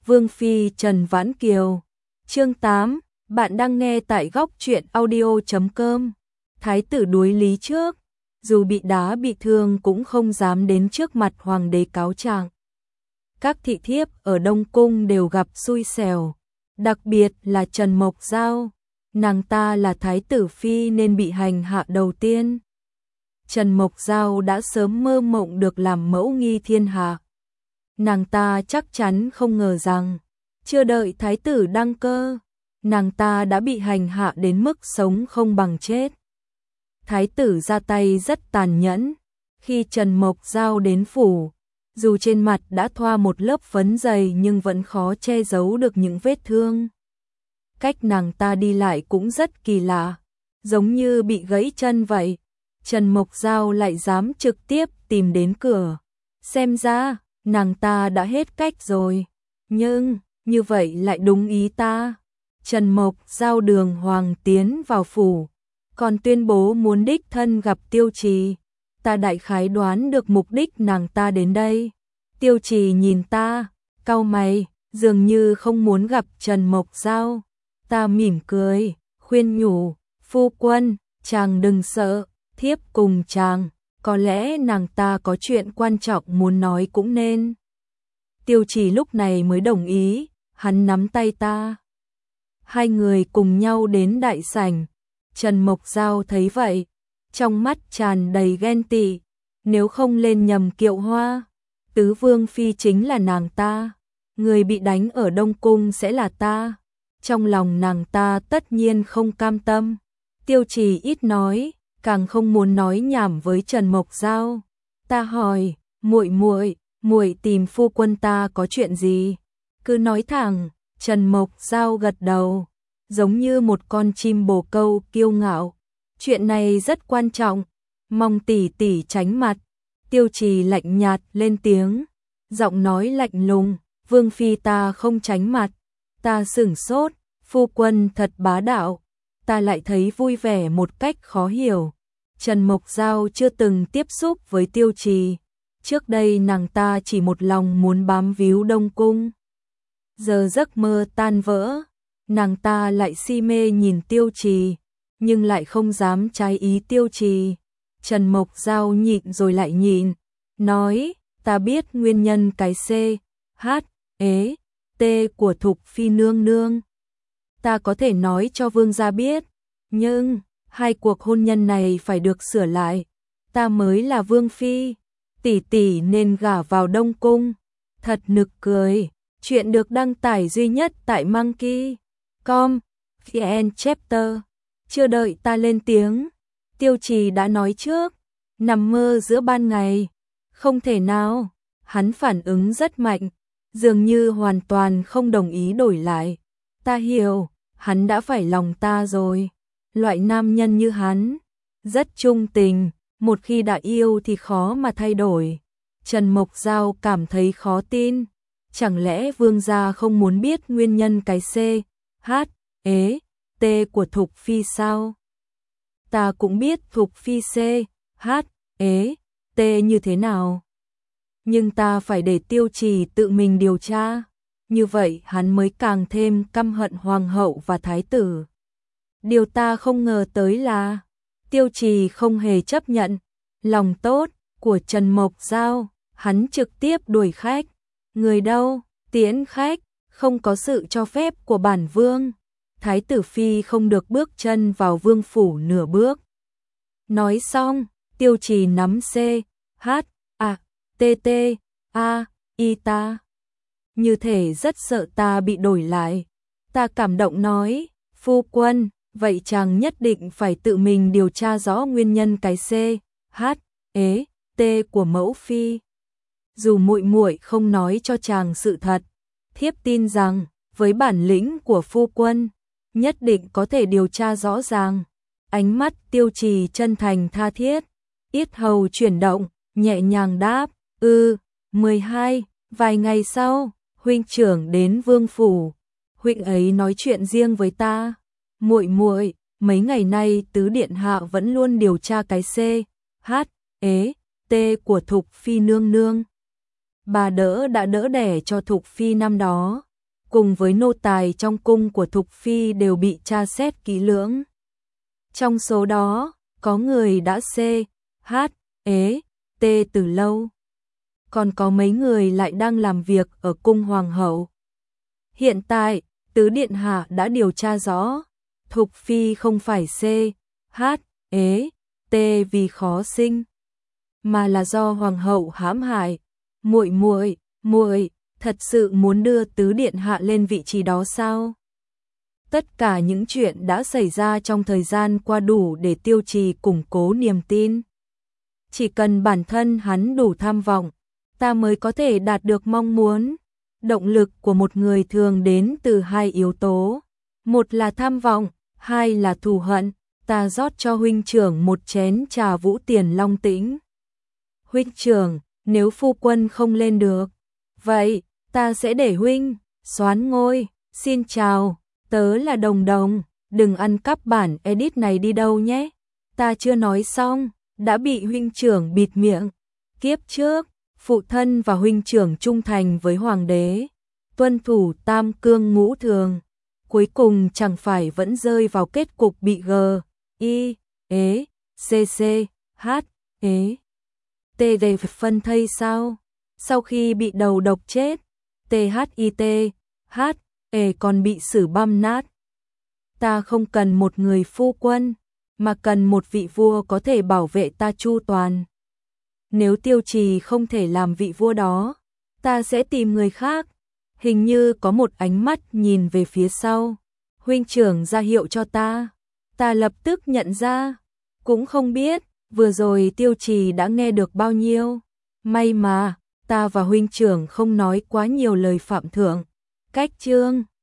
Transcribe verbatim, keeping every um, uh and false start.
Vương phi Trần Vãn Kiều. Chương tám, bạn đang nghe tại góc truyện audio chấm com. Thái tử đuối lý trước, dù bị đá bị thương cũng không dám đến trước mặt hoàng đế cáo trạng. Các thị thiếp ở Đông Cung đều gặp xui xẻo, đặc biệt là Trần Mộc Giao, nàng ta là thái tử phi nên bị hành hạ đầu tiên. Trần Mộc Giao đã sớm mơ mộng được làm mẫu nghi thiên hạ. Nàng ta chắc chắn không ngờ rằng, chưa đợi thái tử đăng cơ, nàng ta đã bị hành hạ đến mức sống không bằng chết. Thái tử ra tay rất tàn nhẫn, khi Trần Mộc Giao đến phủ, dù trên mặt đã thoa một lớp phấn dày nhưng vẫn khó che giấu được những vết thương. Cách nàng ta đi lại cũng rất kỳ lạ, giống như bị gãy chân vậy. Trần Mộc Giao lại dám trực tiếp tìm đến cửa. Xem ra, nàng ta đã hết cách rồi. Nhưng, như vậy lại đúng ý ta. Trần Mộc Giao đường hoàng tiến vào phủ, còn tuyên bố muốn đích thân gặp Tiêu Trì. Ta đại khái đoán được mục đích nàng ta đến đây. Tiêu Trì nhìn ta, cau mày, dường như không muốn gặp Trần Mộc Giao. Ta mỉm cười, khuyên nhủ, phu quân, chàng đừng sợ, thiếp cùng chàng, có lẽ nàng ta có chuyện quan trọng muốn nói cũng nên. Tiêu Trì lúc này mới đồng ý, hắn nắm tay ta. Hai người cùng nhau đến đại sảnh. Trần Mộc Giao thấy vậy, trong mắt tràn đầy ghen tị, nếu không lên nhầm kiệu hoa, tứ vương phi chính là nàng ta, người bị đánh ở Đông Cung sẽ là ta. Trong lòng nàng ta tất nhiên không cam tâm. Tiêu Trì ít nói, càng không muốn nói nhảm với Trần Mộc Giao. Ta hỏi, muội muội, muội tìm phu quân ta có chuyện gì? Cứ nói thẳng. Trần Mộc Giao gật đầu, giống như một con chim bồ câu kiêu ngạo. Chuyện này rất quan trọng, mong tỷ tỷ tránh mặt. Tiêu Trì lạnh nhạt lên tiếng, giọng nói lạnh lùng, vương phi ta không tránh mặt. Ta sửng sốt, phu quân thật bá đạo. Ta lại thấy vui vẻ một cách khó hiểu. Trần Mộc Giao chưa từng tiếp xúc với Tiêu Trì. Trước đây nàng ta chỉ một lòng muốn bám víu Đông Cung. Giờ giấc mơ tan vỡ, nàng ta lại si mê nhìn Tiêu Trì, nhưng lại không dám trái ý Tiêu Trì. Trần Mộc Giao nhịn rồi lại nhịn, nói, ta biết nguyên nhân cái C, H, ế, T của Thục Phi nương nương. Ta có thể nói cho vương gia biết, nhưng hai cuộc hôn nhân này phải được sửa lại. Ta mới là vương phi, tỷ tỷ nên gả vào Đông Cung. Thật nực cười. Chuyện được đăng tải duy nhất tại monkey chấm com, vn chapter. Chưa đợi ta lên tiếng, Tiêu Trì đã nói trước, nằm mơ giữa ban ngày. Không thể nào, hắn phản ứng rất mạnh, dường như hoàn toàn không đồng ý đổi lại. Ta hiểu, hắn đã phải lòng ta rồi. Loại nam nhân như hắn, rất trung tình, một khi đã yêu thì khó mà thay đổi. Trần Mộc Giao cảm thấy khó tin. Chẳng lẽ vương gia không muốn biết nguyên nhân cái C, H, ế, T của Thục Phi sao? Ta cũng biết Thục Phi C, H, ế, T như thế nào. Nhưng ta phải để Tiêu Trì tự mình điều tra. Như vậy hắn mới càng thêm căm hận hoàng hậu và thái tử. Điều ta không ngờ tới là Tiêu Trì không hề chấp nhận lòng tốt của Trần Mộc Giao. Hắn trực tiếp đuổi khách. Người đâu, tiễn khách, không có sự cho phép của bản vương. Thái tử phi không được bước chân vào vương phủ nửa bước. Nói xong, Tiêu Trì nắm C, H, A, T, T, A, I ta. Như thể rất sợ ta bị đổi lại. Ta cảm động nói, phu quân, vậy chàng nhất định phải tự mình điều tra rõ nguyên nhân cái C, H, ế, T của mẫu phi. Dù muội muội không nói cho chàng sự thật, thiếp tin rằng với bản lĩnh của phu quân, nhất định có thể điều tra rõ ràng. Ánh mắt Tiêu Trì chân thành tha thiết, yết hầu chuyển động, nhẹ nhàng đáp, ư, mười hai, vài ngày sau, huynh trưởng đến vương phủ, huynh ấy nói chuyện riêng với ta. Muội muội, mấy ngày nay tứ điện hạ vẫn luôn điều tra cái C, H, ế, T của Thục Phi nương nương. Bà đỡ đã đỡ đẻ cho Thục Phi năm đó, cùng với nô tài trong cung của Thục Phi đều bị tra xét kỹ lưỡng. Trong số đó, có người đã C, H, ế, T từ lâu. Còn có mấy người lại đang làm việc ở cung hoàng hậu. Hiện tại, Tứ Điện Hạ đã điều tra rõ, Thục Phi không phải C, H, ế, T vì khó sinh, mà là do hoàng hậu hãm hại. Muội muội, muội thật sự muốn đưa Tứ Điện Hạ lên vị trí đó sao? Tất cả những chuyện đã xảy ra trong thời gian qua đủ để Tiêu Trì củng cố niềm tin. Chỉ cần bản thân hắn đủ tham vọng, ta mới có thể đạt được mong muốn. Động lực của một người thường đến từ hai yếu tố. Một là tham vọng, hai là thù hận. Ta rót cho huynh trưởng một chén trà Vũ Tiền Long Tĩnh. Huynh trưởng, nếu phu quân không lên được, vậy ta sẽ để huynh soán ngôi. Xin chào, tớ là Đồng Đồng, đừng ăn cắp bản edit này đi đâu nhé. Ta chưa nói xong, đã bị huynh trưởng bịt miệng. Kiếp trước, phụ thân và huynh trưởng trung thành với hoàng đế, tuân thủ tam cương ngũ thường, cuối cùng chẳng phải vẫn rơi vào kết cục bị G, I, ế, C C, H, ế, T D phân thây sao? Sau khi bị đầu độc chết, T H I T, H, ế còn bị xử băm nát. Ta không cần một người phu quân, mà cần một vị vua có thể bảo vệ ta chu toàn. Nếu Tiêu Trì không thể làm vị vua đó, ta sẽ tìm người khác. Hình như có một ánh mắt nhìn về phía sau. Huynh trưởng ra hiệu cho ta. Ta lập tức nhận ra. Cũng không biết, vừa rồi Tiêu Trì đã nghe được bao nhiêu. May mà, ta và huynh trưởng không nói quá nhiều lời phạm thượng. Cách chương